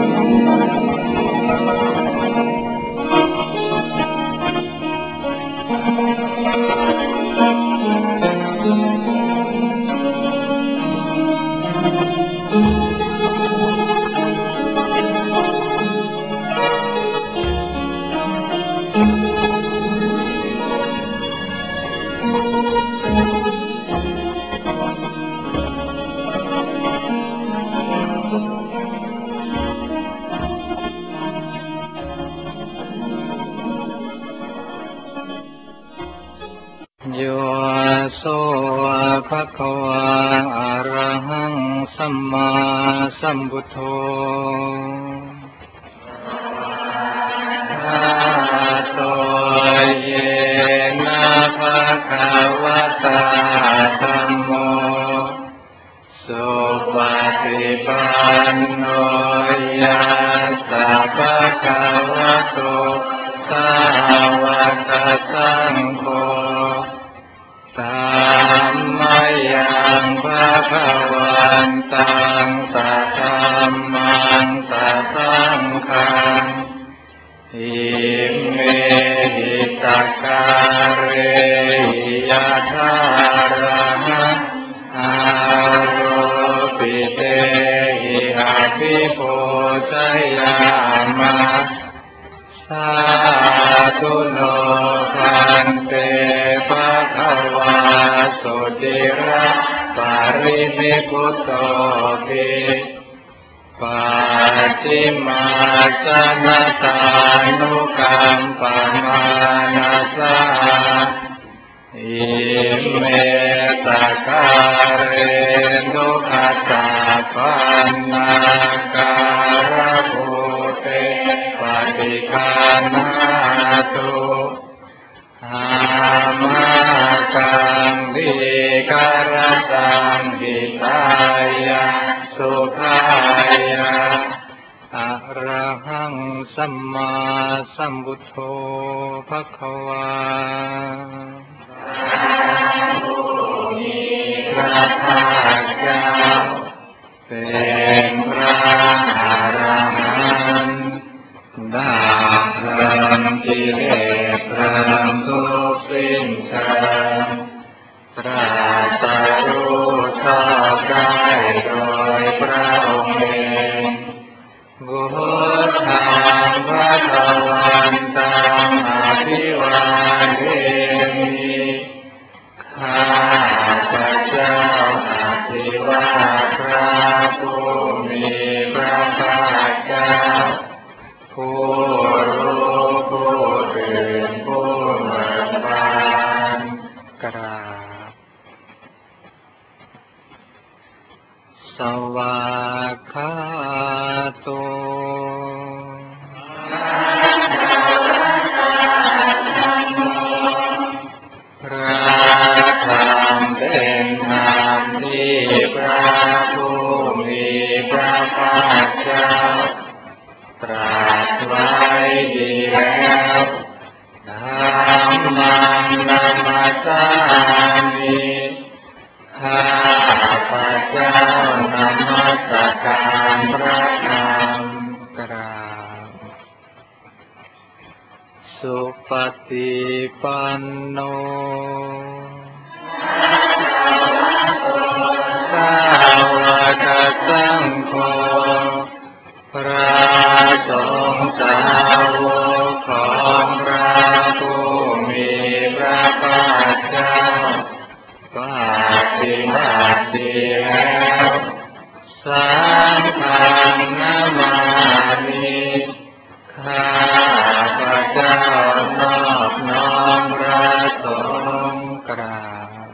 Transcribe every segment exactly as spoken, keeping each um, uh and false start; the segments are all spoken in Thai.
โยโสภะคะวะอะระหังสัมมาสัมพุทโธอะโตเยนะภะคะวะตาธัมโมสุปฏิปันโนยัสสะภะคะวะโตสาวกสังโฆธัมมังยังภะคะวันตังสัทธัมมังสัทธังฆังอิเมหิตัคคะเรหิยะถาระหังอาโรปิเตหิอาภิปูชยามะสาธุโนภันเตภะคะวะสุติระปารินิพพุตโตภิปัจฉิมาสนตานุกัมปมานัสสะอิเมตคาเรนุขัสสะปันนาการะโภเตปฏิคานาตุอามากังวิการตังหิตายะสุขายะอะระหังสัมมาสัมพุทโธภะคะวะพระภาคเจ้าเป็นพระอรหันต์ได้พลังกิเลสพลังทุกข์สิ้นเชิงตรัสรู้ชอบได้โดยพระองค์เองพุทธังภะคะวันตังอภิวาเทมิข้าพระเจ้าอภิวาทพระผู้มีพระภาคเจ้าผู้รู้ผู้ตื่นผู้เบิกบานกราบสวากขาโตพระธรรมเป็นธรรมที่พระผู้มีพระภาคเจ้าตรัสไว้ดีแล้วธัมมังนัมมัสสามิข้าพระเจ้านมัสการพระธรรมกราบสุปฏิปันโนสาวกสังโฆพระสงฆ์สาวกของพระผู้มีพระภาคเจ้าปฏิบัติดีแล้วสังฆังนามามิข้าพระเจ้านอบน้อมพระสงฆ์กราบ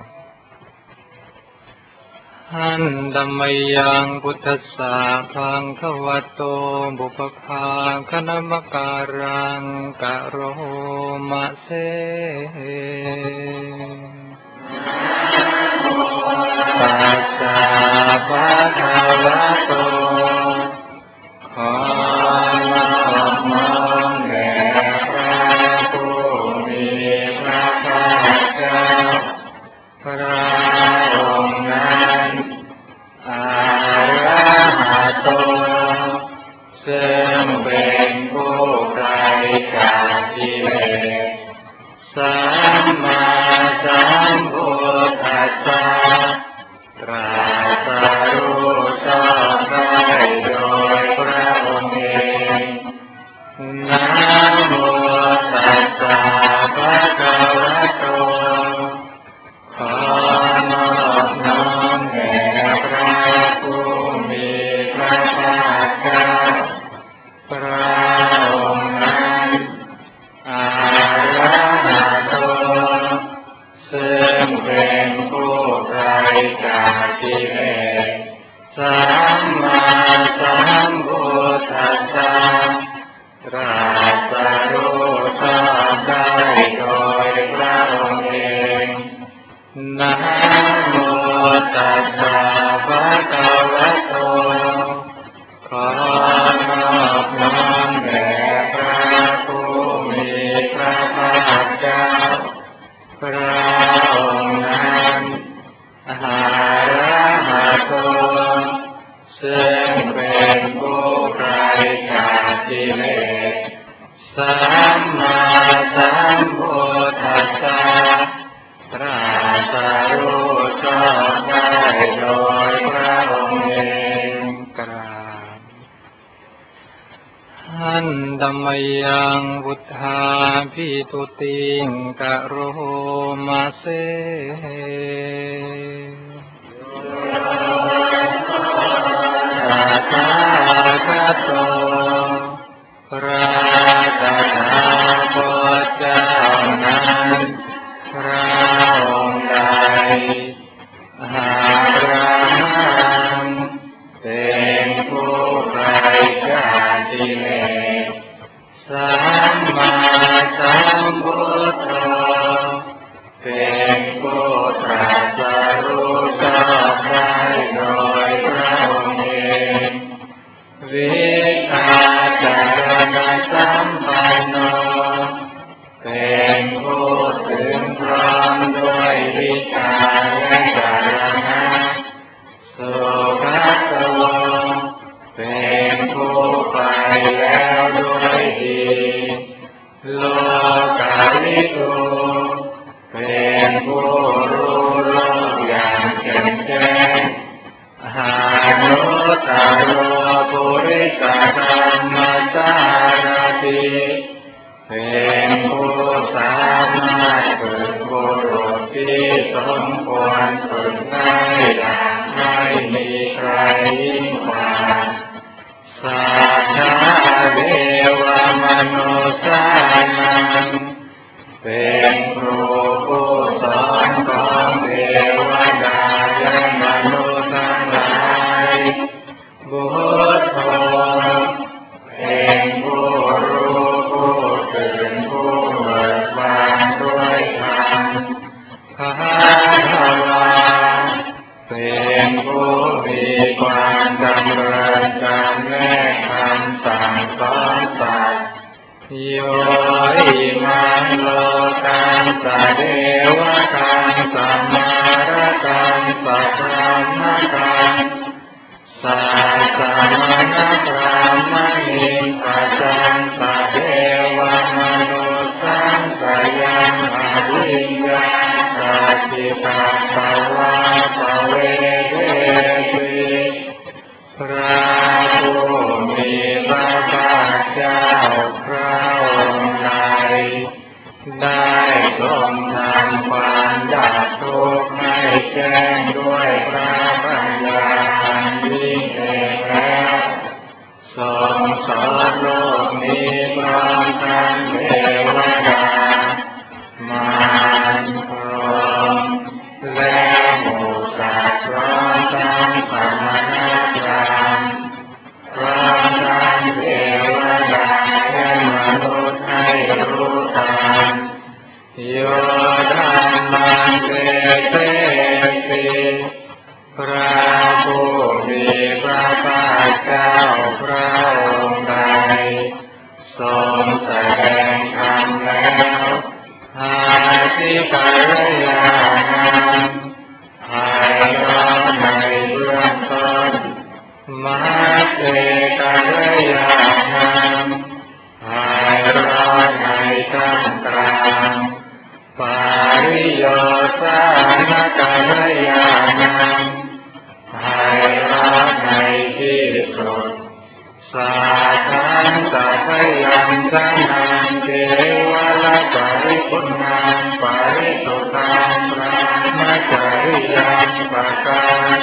หันธัมมยังพุทธัสสะภังคะวะโตบุพพาคณมการังกะโรมะเสปัสสะภะคะวะโตขอนอบน้อมแด่พระผู้มีพระภาคเจ้าพระองค์นั้นอะระหะโตเสตรัสรู้ชอบได้โดยพระองค์เองนะโมตัสสะภะคะวะโตขอนอบน้อมแด่พระผู้มีพระภาคเจ้าพระองค์นั้นอะระหะโตซึ่งเป็นผู้ไกลจากกิเลสสัมมาสัมพุทธัสสะตรัสรู้ชอบได้โดยพระองค์เองนะโมตัสสะภะคะวะโตขอนอบน้อมแด่พระผู้มีพระภาคเจ้าพระองค์นั้นอะระหะโตซึ่งเป็นผู้ไกลจากกิเลสสัมมาสัมพุทธัสสะตรัสรู้ชอบได้โดยพระองค์เองกราบหันธัมมยังพุทธาภิตุติงกะโรมาเสตถาคตโตพระตถาคตเจ้านั้นพระองค์ใดหาพระหังเป็นผู้ไกลจากกิเลสสัมมาสัมพุทโธเป็นผู้ตรัสรู้ชอบได้โดยพระองค์เองวิชาจารณสัมปันโนเป็นผู้ถึงพร้อมด้วยวิชาและจารณะสุภัสสโวเป็นผู้ไปแล้วด้วยดีโลกาวิทูเป็นผู้รู้โลกอย่างแจ่มแจ้งหานุตตโรปุริสธรรมสารถิเป็นผู้สามารถฝึกบุรุษที่สมควรฝึกได้อย่างไม่มีใครยิ่งกว่าสัทธาเทวมนุษย์นังเป็นครูผู้สอนของเทวดาและมนุษย์ทั้งหลายบุตโธเป็นผู้รู้ผู้ตื่นผู้เบิกบานด้วยธรรมภาวาเป็นผู้มีความดำเนินตามแนวคำสั่งสอนสัตว์โยอิมังโลกังสะเดวะกังสัมมาระกังสัพพะมะกังสัสสะมะนะพรามหิปัสสังสะเทวะมนุสังสยังอภิญญาสัจจิตัสสะวะภเวเทติพระผู้มีพระภาคเจ้าพระองค์ใดได้ทรงทำความดับทุกข์ให้แจ้งด้วยพระปัญญาอันยิ่งเอกแล้วทรงสอนโลกนี้พร้อมทั้งเทวดามารพรหมและหมู่สัตว์พร้อมทั้งสมณพราหมณ์พร้อมทั้งเทวดาและมนุษย์ให้รู้ตามโยธัมมังเตเตติพ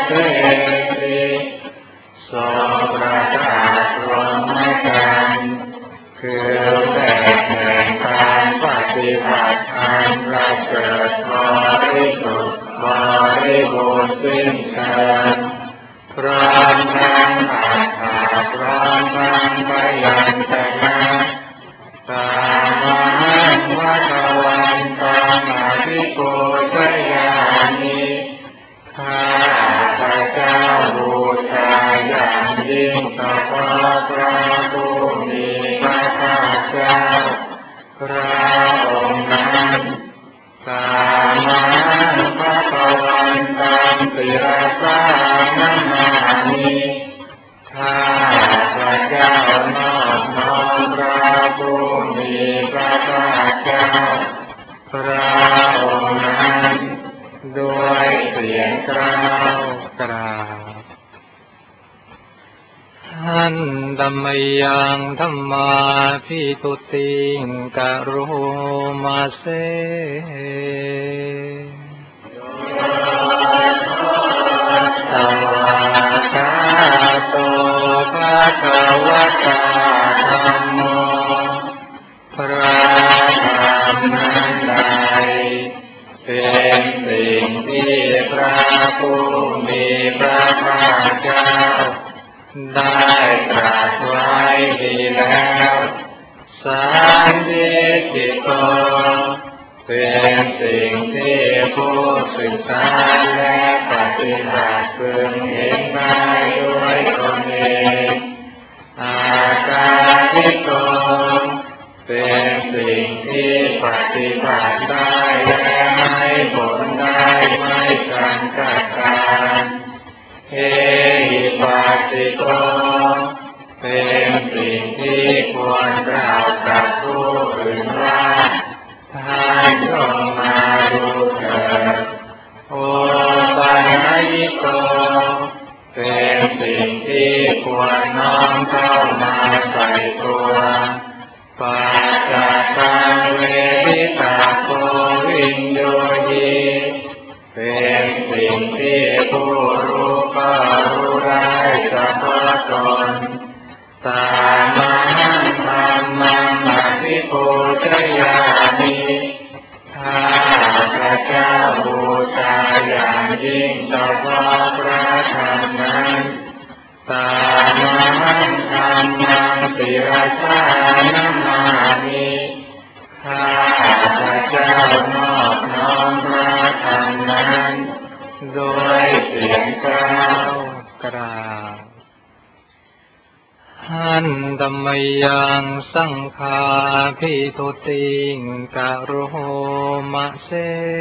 เทติทรงประกาศรวมกันคือแก่แห่งการปฏิบัติอันประเสริฐบริสุทธิ์บริบูรณ์สิ้นเชิงพร้อมทั้งอัตถะพร้อมทั้งพยัญชนะสามัญวัฏวันตังอภิปูชญามิข้าพระเจ้าบูชาอย่างยิ่งต่อพระผู้มีพระภาคเจ้าพระองค์นั้นสามัญพระภวันตังศิรสานามิข้าพระเจ้านอบน้อมพระผู้มีพระภาคเจ้าพระองค์นั้นด้วยเสียงกล่าวกราบหันธัมมยังธัมมาภิตุติงกะโรมาเสสวากาโตภะคะวะตาธัมโมพระธรรมนั้นใดเป็นสิ่งที่พระผู้มีพระภาคเจ้าได้ตรัสไว้ดีแล้วสันติติโกเป็นสิ่งที่ผู้ศึกษาและปฏิบัติพึงเห็นได้ด้วยตนเองอากาลิโกเป็นสิ่งที่ปฏิบัติได้และให้ผลได้ไม่การกัดการเอหิปัสสิโกเป็นสิ่งที่ควรกล่าวกับผู้อื่นว่าท่านจงมาดูเถิดโอปัญญิโกเป็นสิ่งที่ควรน้อมเข้ามาใส่ตัวปัจจตังเวทิตาโกวิญโยหิเป็นสิ่งที่ผู้รู้ก็รู้ได้เฉพาะตนสามัญธัมมังอภิปูชญามิข้าพระเจ้าบูชาอย่างยิ่งต่อพระธรรมนั้นสามัญธัมมังศิรสานามิข้าพระเจ้านอบน้อมพระธรรมนั้นด้วยเสียงกล่าวกราบหันธัมมยังสังฆาภิตุติงกะโรมะเส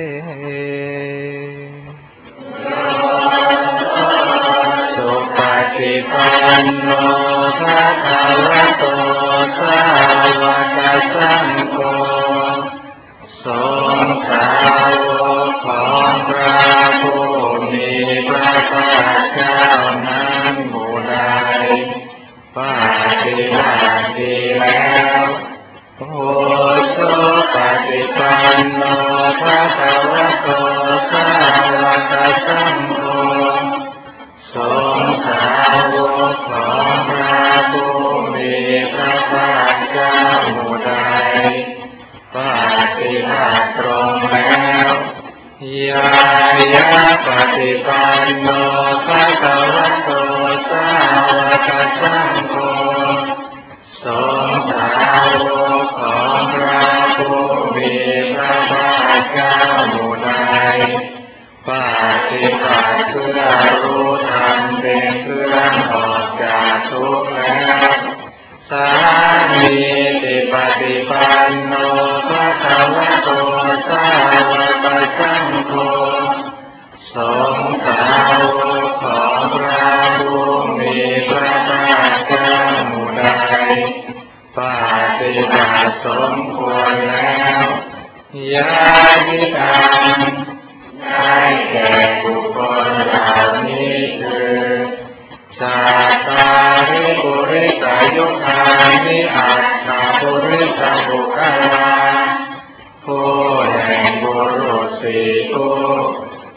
สุปฏิปันโนภะคะวะโตสาวกสังโฆสงฆ์สาวกของพระผู้มีพระภาคเจ้านั้นหมู่ใดปฏิบัติดีแล้วโอโสปฏิปันโนภะคะวะโตสาวกสังโฆสงฆ์สาวกของพระผู้มีพระภาคเจ้าหมู่ใดปฏิบัติตรงแล้วยายะปฏิปันโนภะคะวะโตสาวกสังโฆสงฆ์สาวกของพระผู้มีพระภาคเจ้าหมู่ใดปฏิบัติเพื่อรู้ธรรมเป็นเครื่องออกจากทุกข์แล้วสามีติปฏิปันโนภะคะวะโตสาวกสังโฆสงฆ์สาวกของพระผู้มีพระภาคเจ้าหมู่ใดปฏิบัติสมควรแล้วญาติธรรมได้แก่บุคคลเหล่านี้คือชาตาริปุริสายุคานิอัตถาปุริสบุคลาผู้แห่งบุรุษสี่ผู้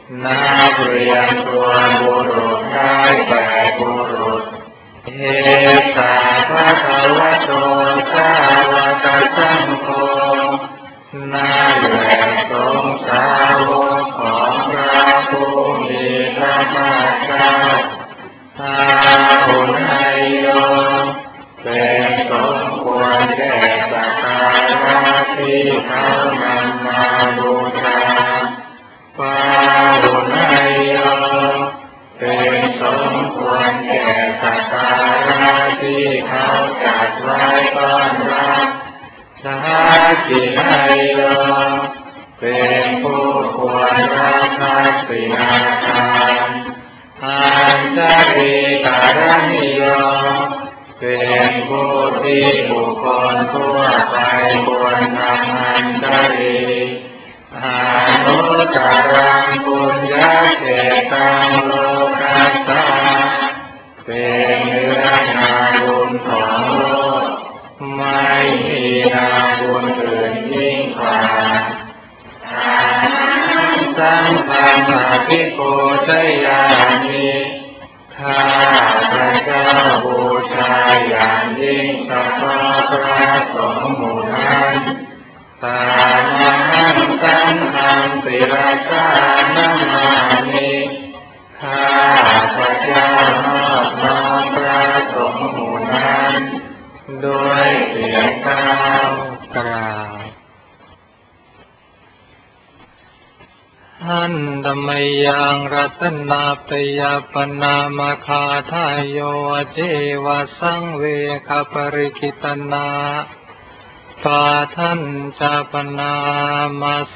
นับเรียงตัวบุรุษได้แปดบุรุษเอตาภะคะวะโตสาวกสังโฆนั่นแหละสงฆ์สาวกของพระผู้มีพระภาคเจ้าอาหุนายโยเป็นสมควรแก่สักการะที่เขานำมาบูชาปาหุนายโยเป็นสมควรแก่สักการะที่เขาจัดไว้ต้อนรับสากินายโยเป็นผู้ควรรับทักษิณาทานอันตริการณิโยเป็นผู้ที่บุคคลทั่วไปควรทำอันตริอนุตตรังปุญญเขตังโลกัสสะเป็นเนื้อนาบุญของโลกไม่มีนาบุญอื่นยิ่งกว่าสังฆังอภิปูชยามิข้าพระเจ้าบูชาอย่างยิ่งเฉพาะพระสงฆ์หมู่นั้นตานังสังฆังศิรสานามามิข้าพระเจ้านอบน้อมพระสงฆ์หมู่นั้นด้วยเสียงกล่าวกราบหันธรรมยังรัตนาปยปนามาคาทายโยเจวะสังเวคปริกิตนาปาทันจาปนามาเส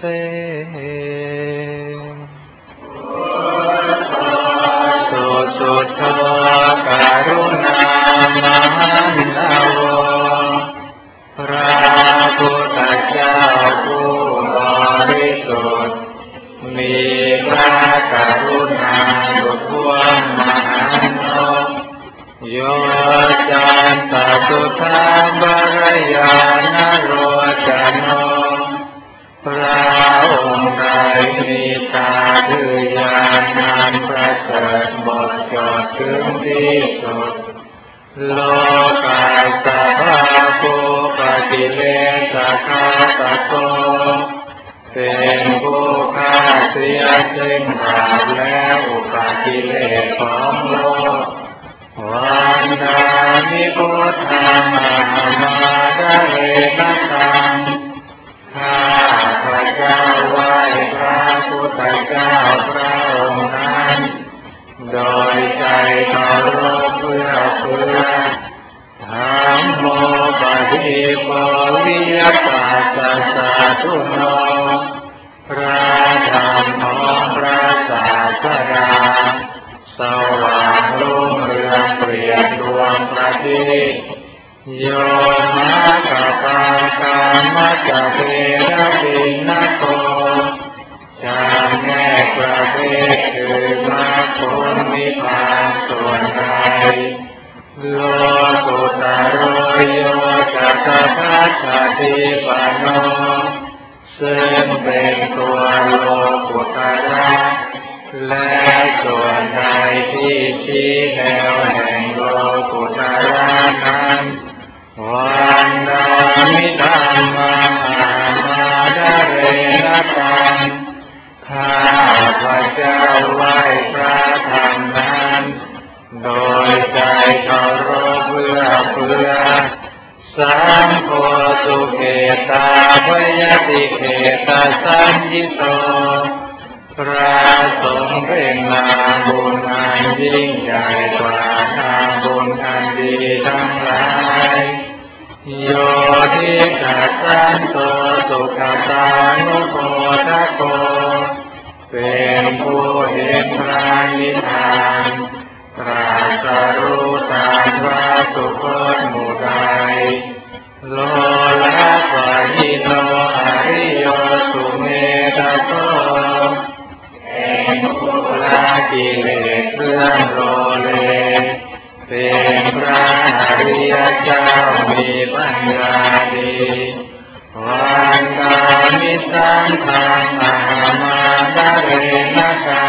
สุสุทโธการุณามหันตโวพระพุทธเจ้าผู้บริสุทธิ์มีพระกรุณาดุจดวงมหันต์โยจันตสุธาบรยานโรจโนพระองค์ใดมีตาถือยานนานประเสริฐหมดจดถึงที่สุดโลกาสภาภูปกิเลสคาตโตเป็นผู้ฆ่าเสียซึ่งบาปและอุปากิเลสของโลกวันดามิพุทธังอมาดาเรนะตังข้าพระเจ้าไหว้พระพุทธเจ้าพระองค์นั้นโดยใจเคารพเพื่อเพื่อธัมโมปฏิปวิยปัสสะสะทุโนพระธรรมของพระศาสดาสว่างรุ่งเรืองเปรียบดวงประทีปโยมะกะปากามัจจเประปิณโกจำแนกประเภทคือมรรคผลนิพพานส่วนใดโลกุตโรโยจัตถัสสะทิปันโนซึ่งเป็นตัวโลกุตระและส่วนใดที่ชี้แนวแห่งโลกุตระนั้นวันดามิธัมมังอามาดาเรนะตังข้าพระเจ้าไหว้พระธรรมนั้นโดยใจเคารพเพื่อเพื่อสังโฆสุเกตาพยติเกตาสัญญิโตพระสงฆ์เป็นนาบุญอันยิ่งใหญ่กว่านาบุญอันดีทั้งหลายโยทิจัสสันโตสุขตานุโภทโกเป็นผู้เห็นพระนิพพานตรัสรู้ตามพระสุคตหมู่ใดโลละปะหิโนอริโยสุเมธโตเป็นผู้ละกิเลสเครื่องโลเลเป็นพระอริยเจ้ามีปัญญาดีวันดามิสังฆังอามาดาเรนะตั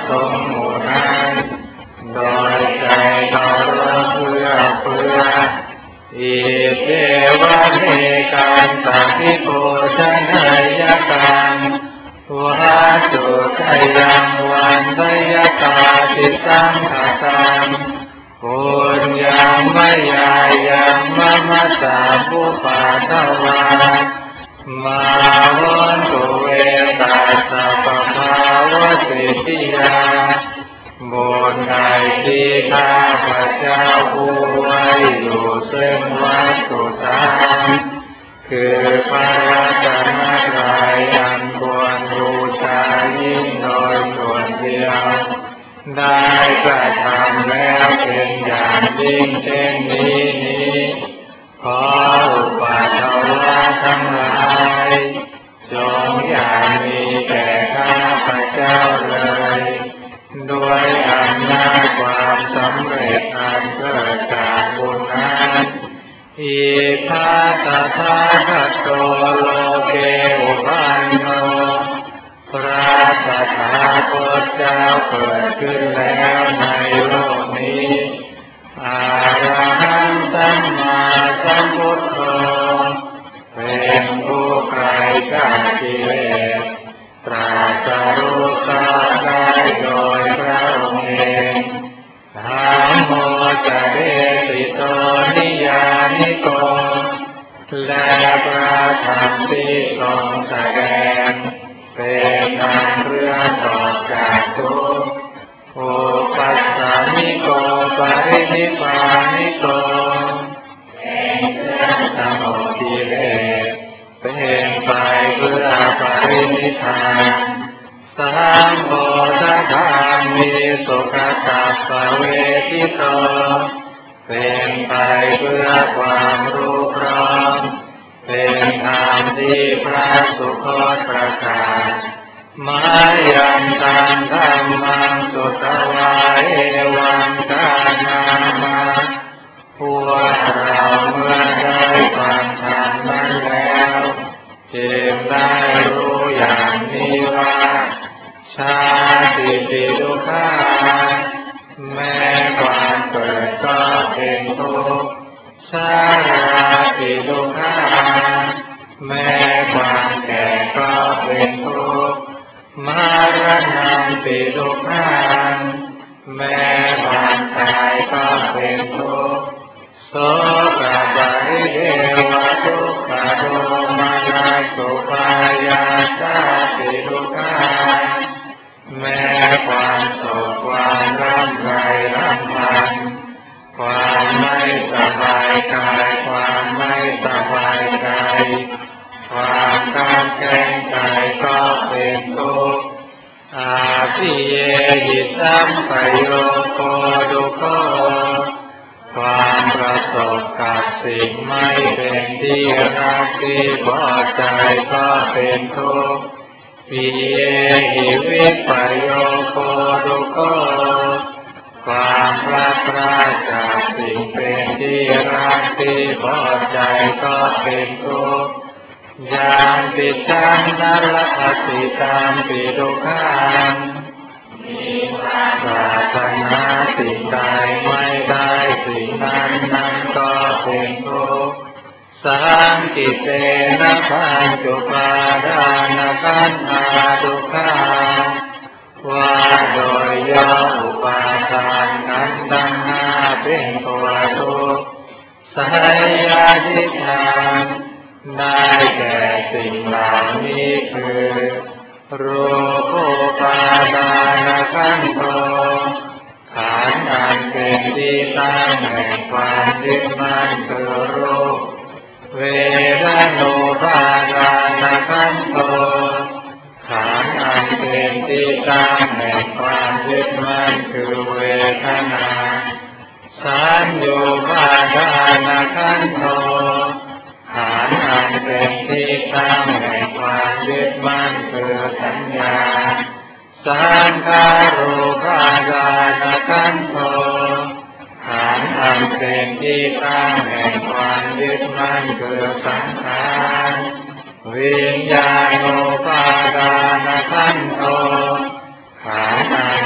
สงฆ์หมู่นั้นโดยใจเคารพเพื่อเพื่ออิเทวะเทกันตาภิโกชนายกันวัตถุชยังวันทยตาติสังขตังปุญญามยายังมะมะสาภูปาทวามาวันตุเวตัสสะปะภาวะสิทธิยาบุญใดที่ข้าพเจ้าผู้ไว้อยู่ซึ่งวัตถุธรรมคือพระรัตนตรัยอันควรบูชายิ่งโดยส่วนเดียวได้กระทำแล้วเป็นอย่างยิ่งเช่นนี้นี้ขออุปัฏฐวะทั้งหลายจงอย่ามีแก่ข้าพเจ้าเลยด้วยอำนาจความสำเร็จอันเกิดจากบุญนั้นอิทัสสะทาคัตโตโลเกอุปันโนพระตถาคตเจ้าเกิดขึ้นแล้วในโลกนี้อะระหังสัมมาสัมพุทโธเป็นผู้ไกลจากกิเลสตรัสรู้ชอบได้โดยพระองค์เองธัมโมจะเดสิโตนิยานิโกและพระธรรมที่ทรงแสดงเป็นทางเรื่องออกจากทุกข์อุปัสสามิโกปรินิพพานิโกเป็นเครื่องสงบกิเลสเป็นไปเพื่อปรินิพพานสัมโพธิธรรมมีสุขตัสสะเวทิโตเป็นไปเพื่อความรู้พร้อมเป็นธรรมที่พระสุคตประกาศมายังตังธัมมังสุตวาเอวังกานามาพวกเราเมื่อได้ฟังธรรมนั้นแล้วจึงได้รู้อย่างนี้ว่าชาติปิทุกขาแม้ความเกิดก็เป็นทุกข์ชราปิทุกขาแม้ความแก่ก็เป็นทุกข์มรณะปิทุกขาแม้ความตายก็เป็นทุกข์โสกปริเทวทุกขโทมนัสสุปายาสาปิทุกขาแม้ความโศกความร่ำไรรำพันความไม่สบายกายความไม่สบายใจความข้างแข็งใจก็เป็นทุกข์อาภิเยหิสัมปโยโคดุโคความประสบกับสิ่งไม่เป็นที่รักที่พอใจก็เป็นทุกข์ปิเยหิวิปโยโคดุโคความพลาดพลาดจากสิ่งเป็นที่รักที่พอใจก็เป็นทุกข์ยานติตังนรคติตามปิทุกขังปรารถนาสิ่งใดไม่ได้สิ่งนั้นนั้นก็เป็นทุกข์สังกิเตนะปัญจุปาทานขันธาทุกขาว่าโดยย่ออุปาทานขันธ์ทั้งห้าเป็นตัวทุกข์สัยยาทิฏฐานได้แก่สิ่งเหล่านี้คือรูปปาทานขันโตขันธ์อันเป็นที่ตั้งแห่งความยึดมั่นคือรูปเวทนาปาทานขันโตขันธ์อันเป็นที่ตั้งแห่งความยึดมั่นคือเวทนาสัญญาปาทานขันโตขันธ์อันเป็นที่ตั้งแห่งความยึดมั่นคือสัญญาสังขารูปาทานขันโตขันธ์อันเป็นที่ตั้งแห่งความยึดมั่นคือสังขารวิญญาณูปาทานขันโตขันธ์อัน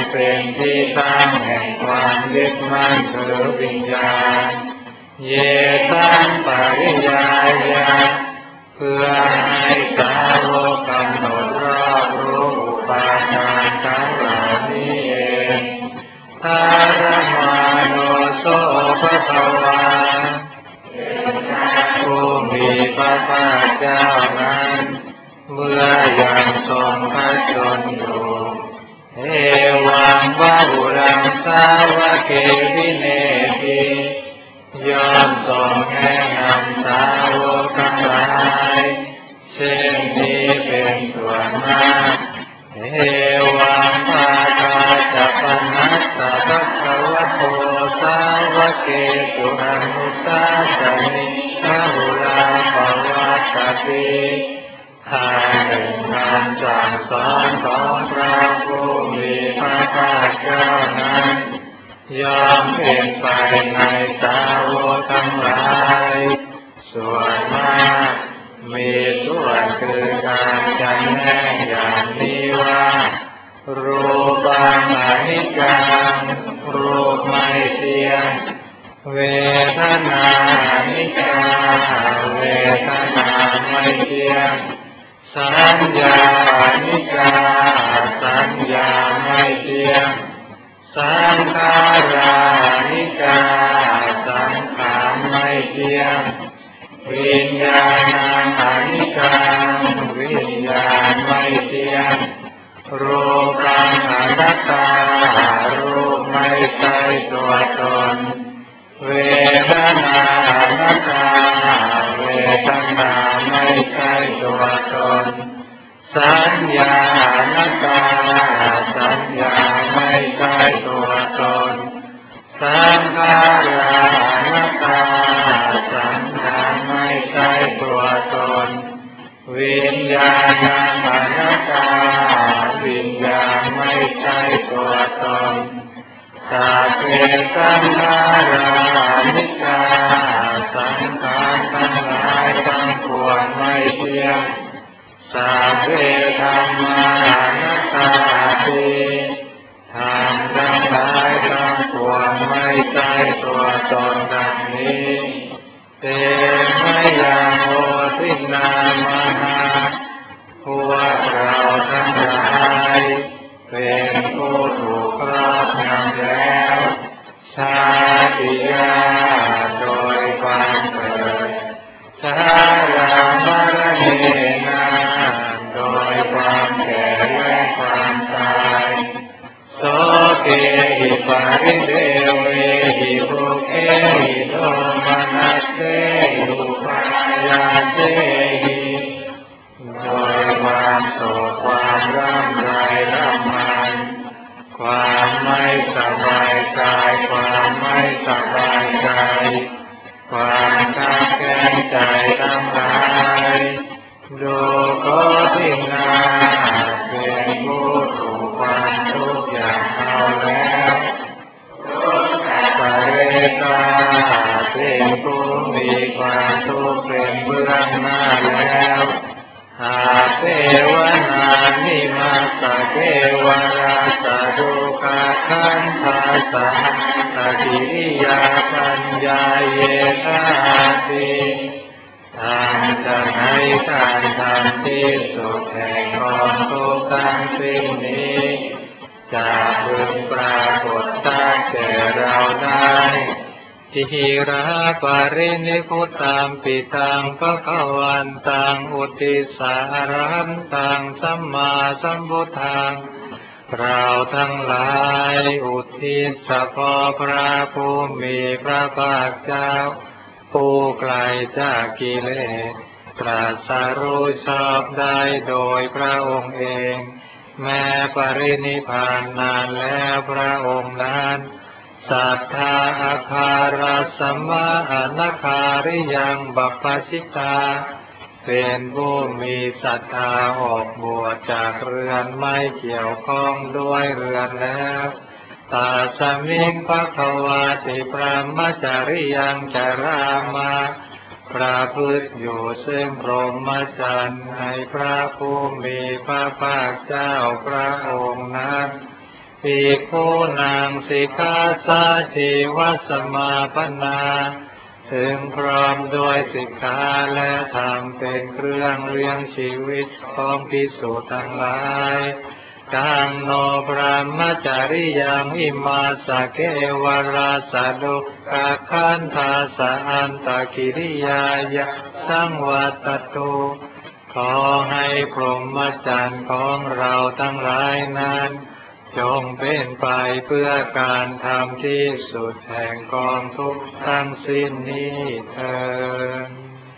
เป็นที่ตั้งแห่งความยึดมั่นถือวิญญาณเยตังปริยายะเพื่อให้สาวกกำหนดรอบรู้อุปาทานทั้งเหล่านี้เองทารมาโนโสภควาผู้มีพระภาคเจ้านั้นเมื่อยังทรงพระชนอยู่เอวังวะหุรังสาวเกวิเนติยอมทรงแนะนำสาวกทั้งหลายเช่นนี้เป็นส่วนมากเอวังภาคาจัปนัสสะภะคะวะโตสาวเกสุอนุสาสนิพหุลาภวัตติทางหนึ่งการสั่งสอนของพระผู้มีพระภาคเจ้านั้นย่อมเป็นไปในสาวกทั้งหลายส่วนมากมีส่วนคือการจำแนกอย่างนี้ว่ารูปังอนิจจังรูปไม่เที่ยงเวทนาอนิจจังเวทนาไม่เที่ยงสัญญาอนิจจังสัญญาไม่เที่ยงสังขารานิจจังสังขารไม่เที่ยงวิญญาณอนิจจังวิญญาณไม่เที่ยงรูปังอนัตตารูปไม่ใช่ตัวตนเวทนาอนัตตาเวทนาไม่ใช่ตัวตนสัญญาอนัตตาสัญญาไม่ใช่ตัวตนสังขาราอนัตตาสังขารไม่ใช่ตัวตนวิญญาณอนัตตาวิญญาณไม่ใช่ตัวตนสัพเพสังขารานิจจาสังขารทั้งหลายทั้งปวงไม่เที่ยงสัพเพธัมมานัตตาติธรรมทั้งหลายทั้งปวงไม่ใช่ตัวตนดังนี้เตมยังโอทินามหาพวกเราทั้งหลายเป็นผู้ถูกครอบงำแล้วชาติยาโดยความเกิดชรามรณะนาโดยความแก่และความตายโสเกหิปาริเดเวหิภูเกหิโทมนัสเตหิปายาเตหิโดยความโศกความร่ำไรร่ำมันความไม่สบายกายความไม่สบายใจความขับแค้นใจทั้งหลายดูก็ทิ้งนาเป็นผู้ถูกความทุกข์อย่างเอาแล้วปริตาเป็นผู้มีความทุกข์เป็นเบื้องหน้าแล้วหาเทวนานิมาสเทวราสดุกาขันธาสะอธิริยาปัญญาเยธาติทางจะให้ทานทำที่สุดแห่งกองทุกข์ทั้งสิ้นนี้จะพึงปรากฏตั้งแก่เราได้ทิราปรินิพุตังปิตังภคะวันตังอุติสารันตังสัมมาสัมพุทธังเราทั้งหลายอุทิศเฉพาะพระผู้มีพระภาคเจ้าผู้ไกลจากกิเลสตรัสรู้ชอบได้โดยพระองค์เองแม้ปรินิพพานนานแล้วพระองค์นั้นสัทธาอาคาราสัมมาอนาคาริยังบัพพชิตาเป็นผู้มีศรัทธาออกบวชจากเรือนไม่เกี่ยวข้องด้วยเรือนแล้วตาสมิงภควาติพระมจาริยังจารามาประพฤติอยู่ซึ่งพรหมจรรย์ในพระผู้มีพระภาคเจ้าพระองค์นั้นภิกขุนังสิกขาสะชีวสมาปนาถึงพร้อมด้วยสิกขาและธรรมเป็นเครื่องเลี้ยงชีวิตของภิกษุทั้งหลายกังโนพระมจาริยังอิมาสเกวราสดุกะขันธาสะอันตกิริยายะสังวัตตุขอให้พรหมจรรย์ของเราทั้งหลายนั้นจงเป็นไปเพื่อการทำที่สุดแห่งกองทุกข์ทั้งสิ้นนี้เถิด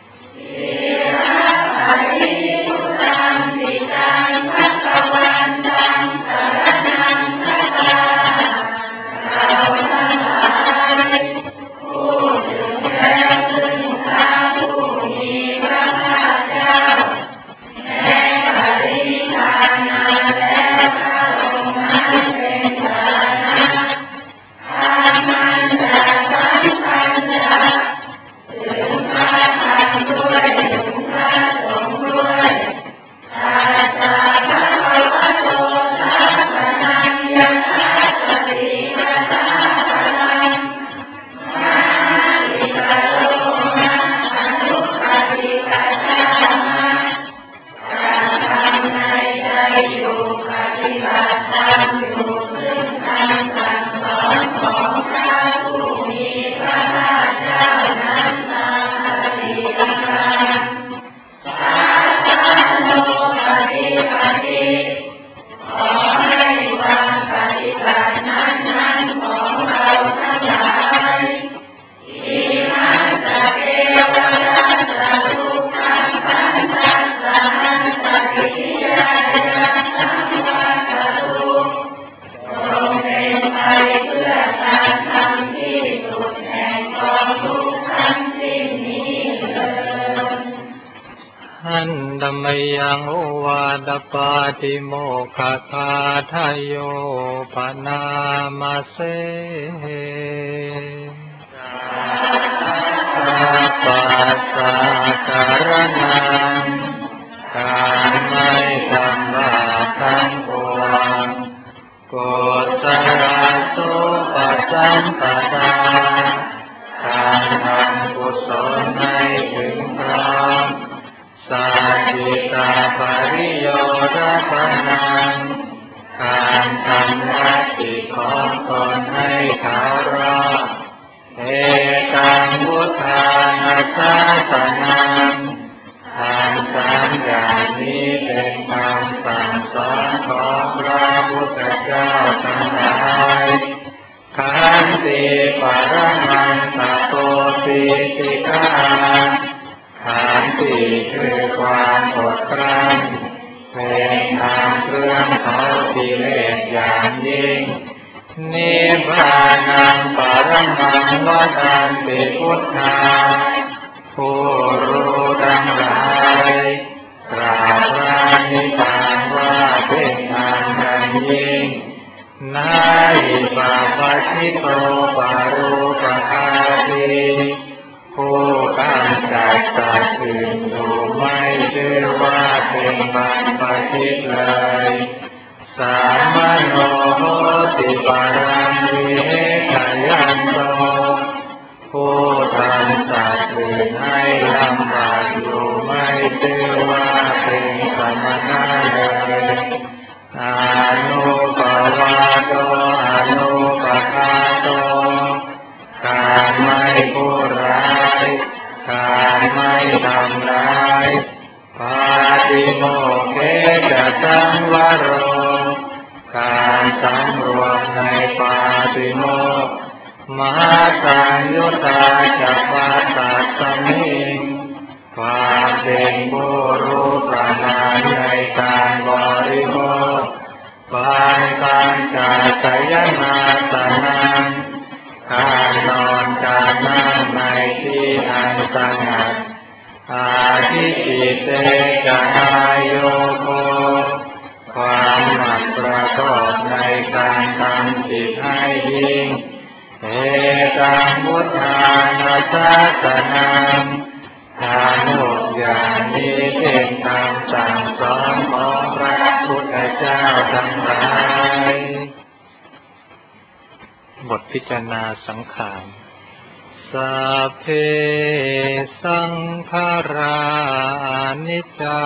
หันธรรมยังโอวาทปาติโมกขคาทายโยปนามาเสปัสสะการนังการไม่ทำบาปทั้งปวงกุศลสุปสัมปทาการทำกุศลให้ถึงพร้อมสัจจิตาปริโยชปนังการทำหน้าที่ของตนให้เขารอดเอกังพุทธานาสาสนังทำสามอย่างนี้เป็นคำสั่งสอนของพระพุทธเจ้าทั้งหลายขันติปรมังสโตปิติกาขันติคือความอดกลั้นเป็นทางเครื่องเผากิเลสอย่างยิ่งนิพพานังปรมังวทันติพุทธาผู้รู้ทั้งหลายกล่าวพระนิพพานว่าเป็นทางอันยิ่งนาหิปาปะชิโตปารุปภาติผู้กำจัดสัตว์อื่นอยู่ไม่ชื่อว่าเป็นบรรพชิตเลยสามโนโหติปารังวิเหขยันโตผู้ทำสัตว์อื่นให้ลำบากอยู่ไม่ชื่อว่าเป็นสมณะเลยอนุปวาโตอนุปคาโตการไม่พูดร้ายการไม่ทำร้ายปาติโมกเขจะสังวโรการสำรวมในปาติโมกข์มหาสังยุตตาจักปัสสัสสมิงความเป็นผู้รู้ประมาณในการบริโภคปานการจัดสยนาสนังการนอนการนั่งในที่อันสงัดอาทิจิเตจายโยโกความหมั่นประกอบในการทำจิตให้ยิ่งเอตังพุทธานาสาสนังทานหกอย่างนี้เป็นคำสั่งสอนของพระพุทธเจ้าทั้งหลายบทพิจารณาสังขารสัพเพสังขารานิจจา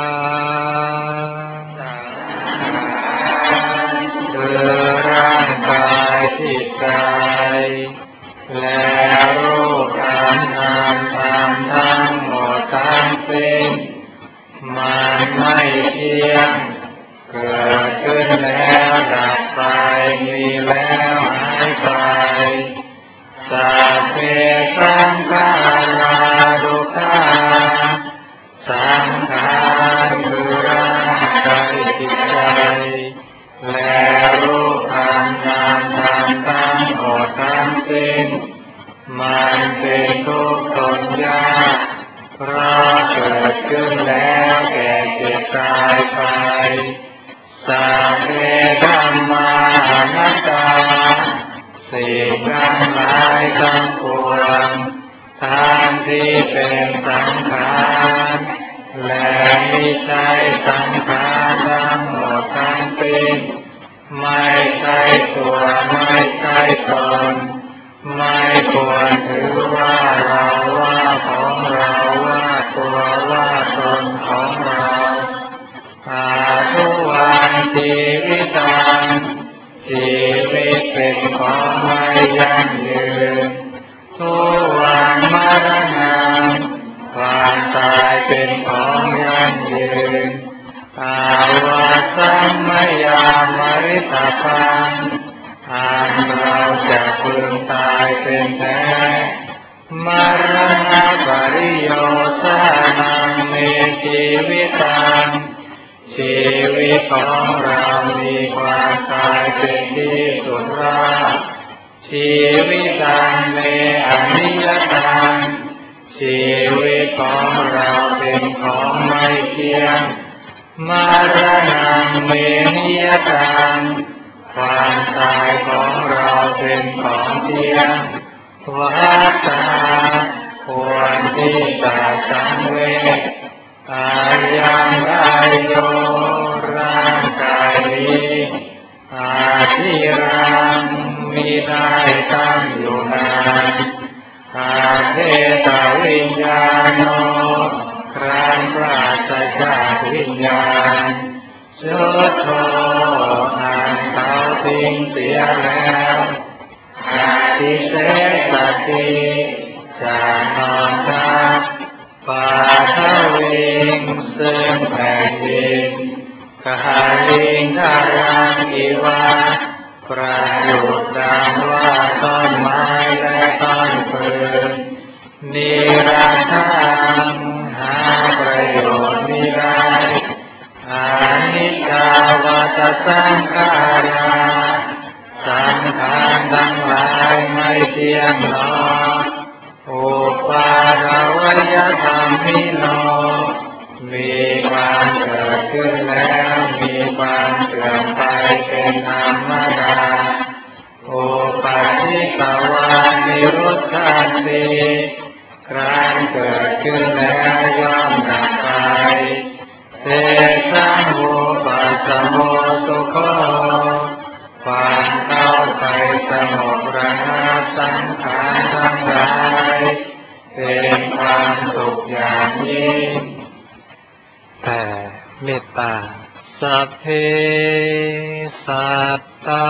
คือร่างกายที่ใจและรูปนามธรรมทั้งหมดทั้งสิ้นมันไม่เที่ยงเกิดขึ้นแล้วดับไปมีแล้วหายไปสัพเพสังขาราทุกขาสังขารคือร่างกายจิตใจและรูปนามธรรมทั้งหมดทั้งสิ้นมันเป็นทุกข์ทนยากเพราะเกิดขึ้นแล้วแก่เจ็บตายไปสัพเพธัมมาอนัตตาสิ่งทั้งหลายทั้งปวงทั้งที่เป็นสังขารและไม่ใช่สังขารทั้งหมดทั้งสิ้นไม่ใช่ตัวไม่ใช่ตนไม่ควรถือว่าเราว่าของเราว่าตัวว่าตนของเราอาทุวันชีวิตังชีวิตเป็นของไม่ยั่งยืนทุวังมรณะความตายเป็นของยั่งยืนอาวาสัมมยามริตาพังอันเราจะพึงตายเป็นแท้มรณะปริโยสานังเมชีวิตังชีวิตของเรามีความตายเป็นที่สุดราชีวิตังเมอนิยตังชีวิตของเราเป็นของไม่เที่ยงมรณะเมนิยตังความตายของเราเป็นของเที่ยงวัฏฏะควรที่จะสังเวชอายังไอโยร่างกายนี้อาทิรังมิได้ตั้งอยู่นานอาเทตวิญญาโนครั้งปราศจากวิญญาณชุดโทอันเขาทิ้งเสียแล้วอาทิเสสติจะนอนทับป่าทวิงซึ่งแผ่นดินกาลิงคารังอิวะประยุทธ์ดังว่าต้นไม้และต้นพืชนิรันดร์หาประโยชน์มิได้อานิจจาวัฏสังขาราสังขารทั้งหลายไม่เที่ยงหนออุปาทวยธรรมิโนมีความเกิดขึ้นแล้วมีความเสื่อมไปเป็นธรรมดาอุปัชฌิตวานิรุตถันติครั้นเกิดขึ้นแล้วย่อมดับไปเตสังโวปัสสโมสุโขความเข้าไปสงบระงับสังขารทั้งหลายเป็นความสุขอย่างยิ่งแต่เมตตาสัพเพสัตตา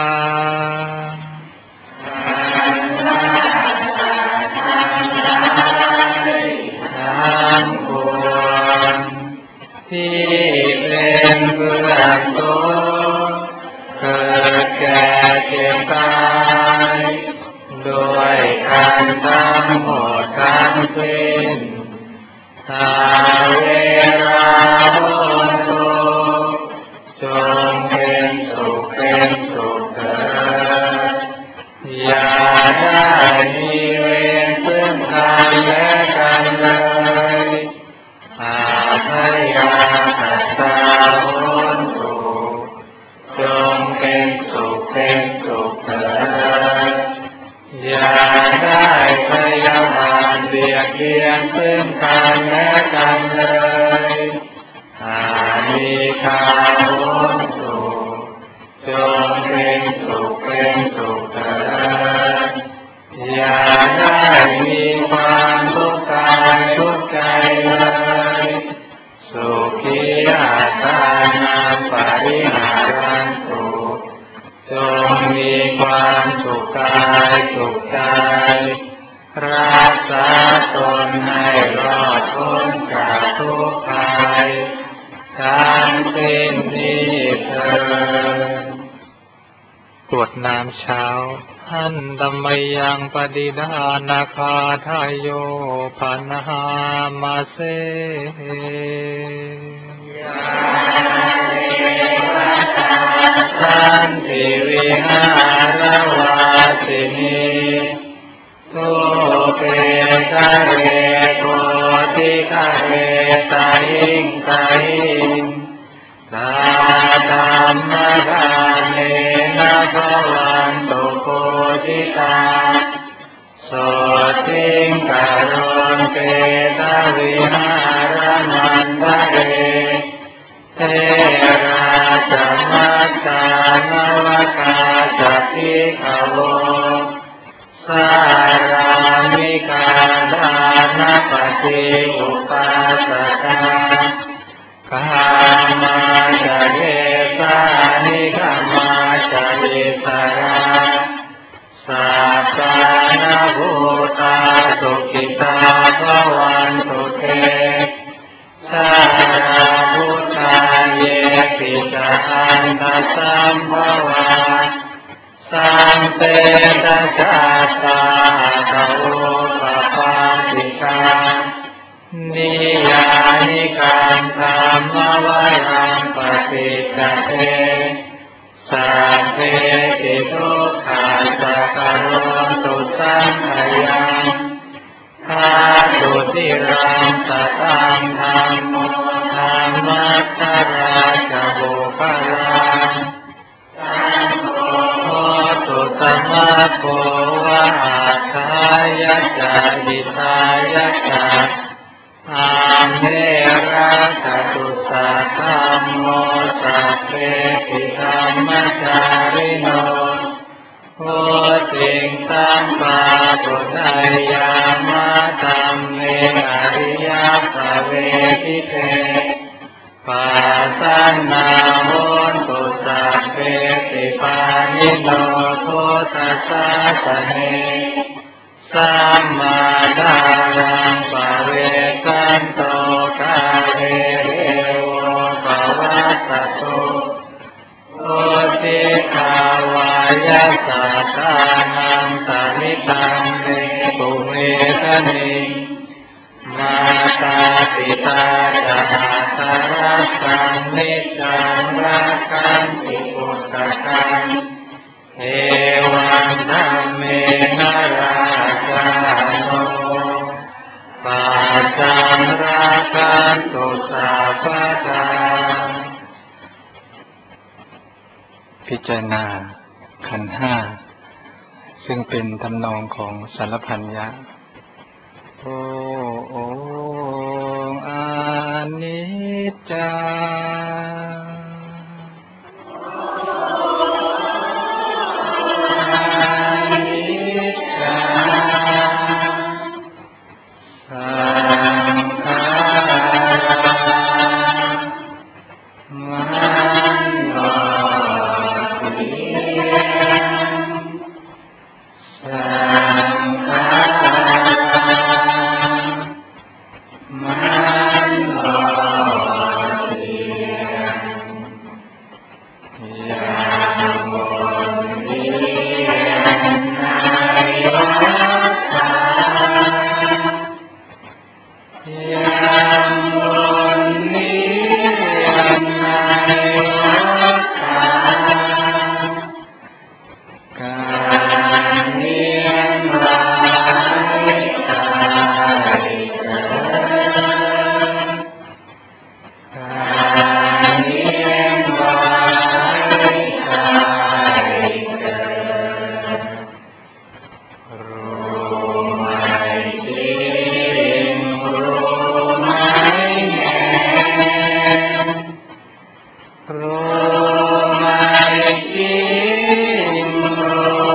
ทั้งปวงที่เป็นเบื้องต้นเกิดแก่เจ็บตายด้วยกันทั้งหมดทั้งสิ้นทาเวราโหตุจงเป็นสุขเป็นสุขเถิดอย่าได้มีเวรซึ่งกันและกันเลยอาภัยาตัสสะโหตุจงเป็นสุขเป็นสุขเถิดอย่าได้พยาบาทเบียดเบียนซึ่งกันและกันเลยอานิคาโหตุจงเป็นสุขเป็นสุขเถิดงมีความสุขกายสุขใจรักษาตนให้รอดพ้นจากทุกข์ภัยทั้งสิ้นนี้เถิดกรวดน้ำเช้าหันธรรมยังปฏิดานาคาทายโยปนามาเสสันติวิหารวาสินีสุเปกะเรโกติกะเรตาหิงตาหิงตาธรรมดาเนนะภวันตุโกติตาโสติงกะโรเกตวิหารนันทะเรเทราจมัตตานวกาจติขโวสารามิกาดานปฏิอุปัสสกากามาจะเดสานิกามาจะเดสาราสัพพะนาภูตาสุขิตาภวันตุเตชาพุทธาเยปิจอันตสัมภวาสังเตตจัตตาตะโอปปาติกานิยานิการธรรมวารังปฏิจเตสัพเพติทุกขาสักการะสุสังขยังข้าสุติรังสัตตังธรรมโมธรรมัสสราชบุคลังสังโฆโหตุสัมมาโพวะอัฏฐายะจายิตายะจาอาเมระคตุสัทธัมโมสัพเพติธัมมจาริโนโหติงสัมมาปุถายามะธัมเมอริยสเวทิเตปัสสนาโหนตุสัพเพติปานิโนพุทธัสสะเนสัมมาดารังปะเวสันโตกาเรเรโวปวัตตโตโอติภาวายะสัตตานังสามิตังเมตุเวทะนิมาตาปิตาจาตารัสสังนิจังรักขันติปุตตะกังเอวังธัมเมนะราชาโนปัจจังราคันตุสัพพะทาพิจารณาขันธ์ห้าซึ่งเป็นทำนองของสารพันยะโอโออานิจจารู้ไหมจริงรู้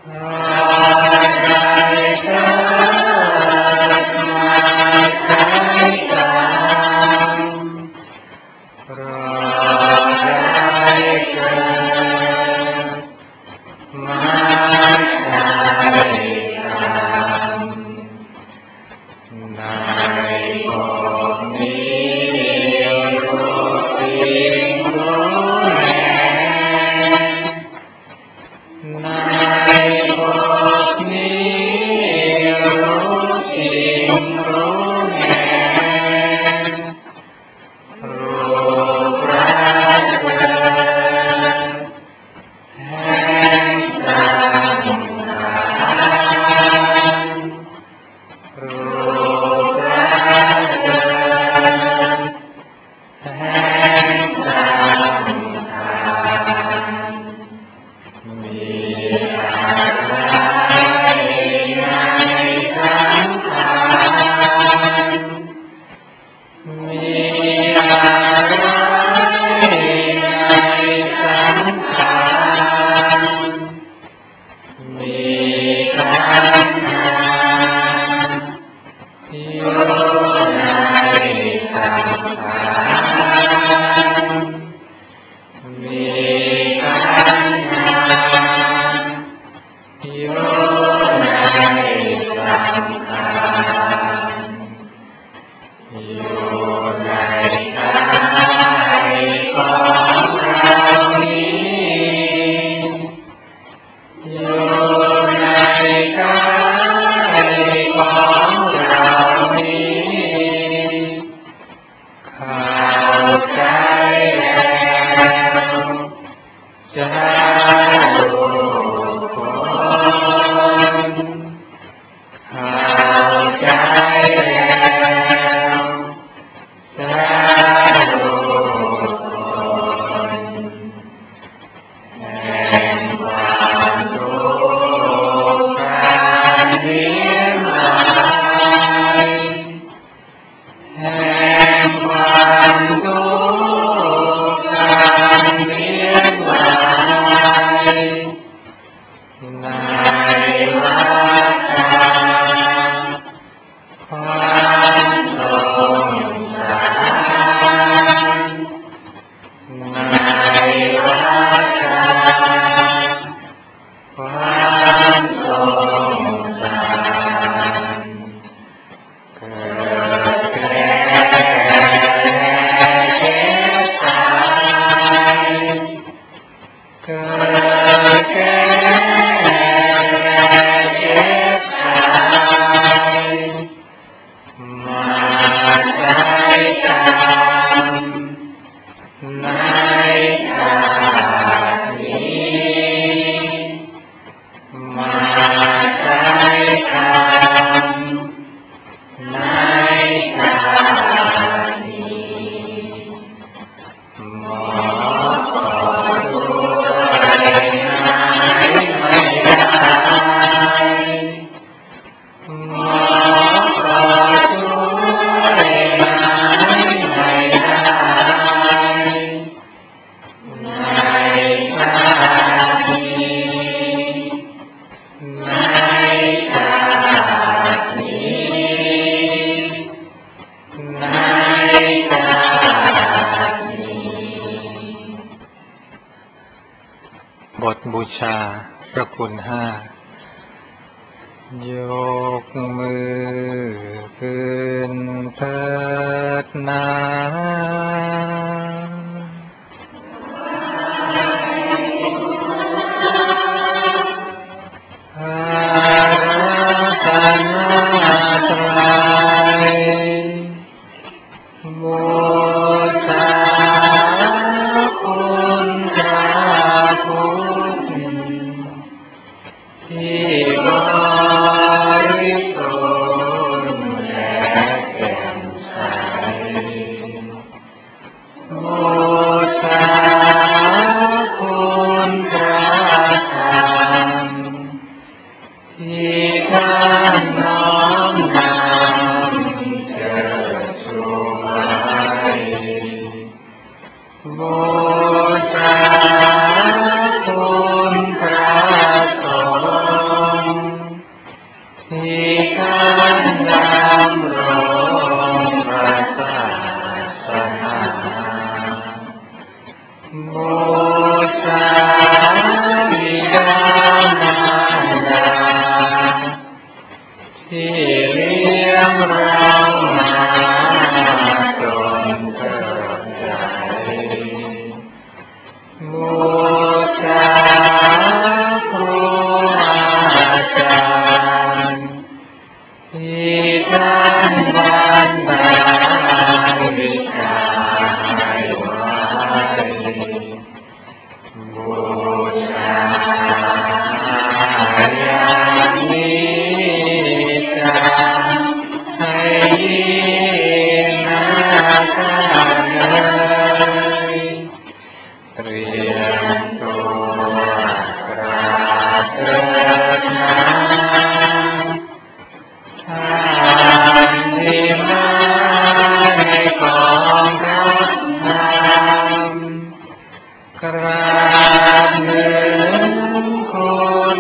บทบูชาพระคุณห้า ยกมือขึ้นเถิดนาบูชาคุณพระสงฆ์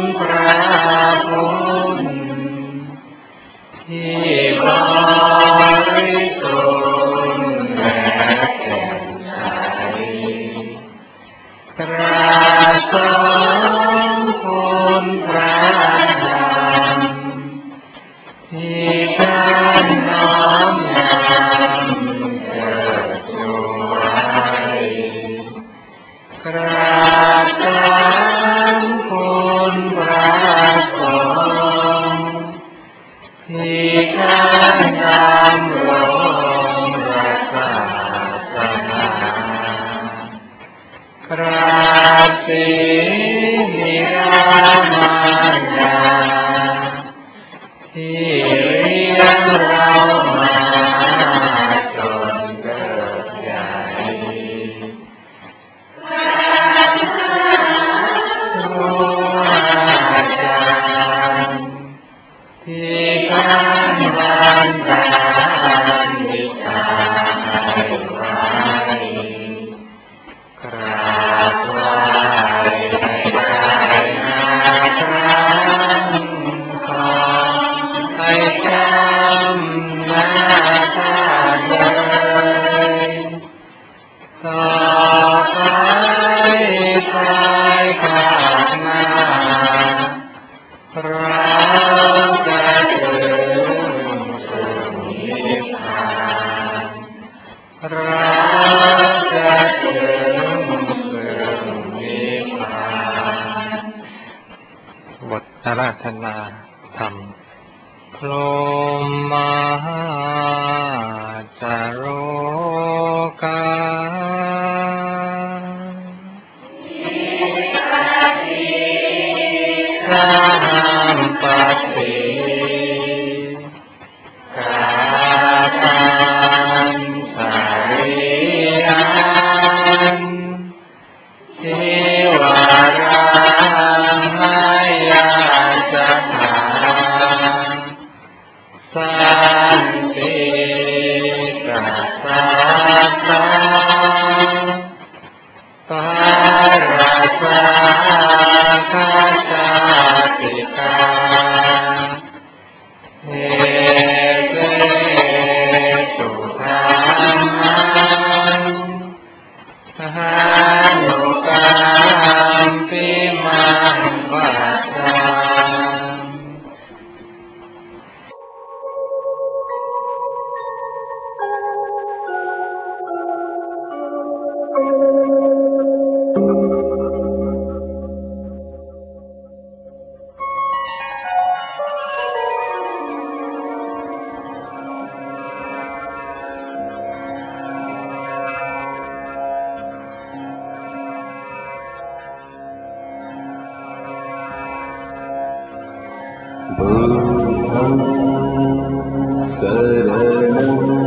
พระพุทธที่บริสุทธิ์และแจ่มใสตรัสสอนคุณพระธรรมที่ท่านน้อมนำเกิดสู่ไว้กราบสการคุณพระสงฆ์ที่ท่านนำรงรักษาศาสนากราบสีนิรามานดาที่เลี้ยงเรามาจนเกิดใหญ่ครูอาจารย์ที่ท่านบันดาลวิชาให้ไว้กราบไหว้ให้ได้นาครั้งขอให้จำหน้าท่านเลยต่อไปภายภาคหน้าเราจะถึงสู่นิพพานเราจะถึงสู่นิพพานบทอาราธนาธรรมพรหมจาโรกาสัมปติกาตันสาริยันทิวารังหายาจัตถาสันติกัสสะสะปาราสาคาชาติกาเอเตตุธรรมังหานุกรรมปิมังวัฏฏังบุญสรณัง